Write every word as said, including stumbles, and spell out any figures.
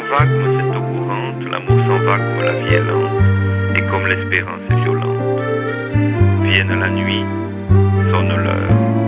va comme cette eau courante, l'amour s'en va comme la vie est lente, et comme l'espérance est violente. Vienne la nuit, sonne l'heure,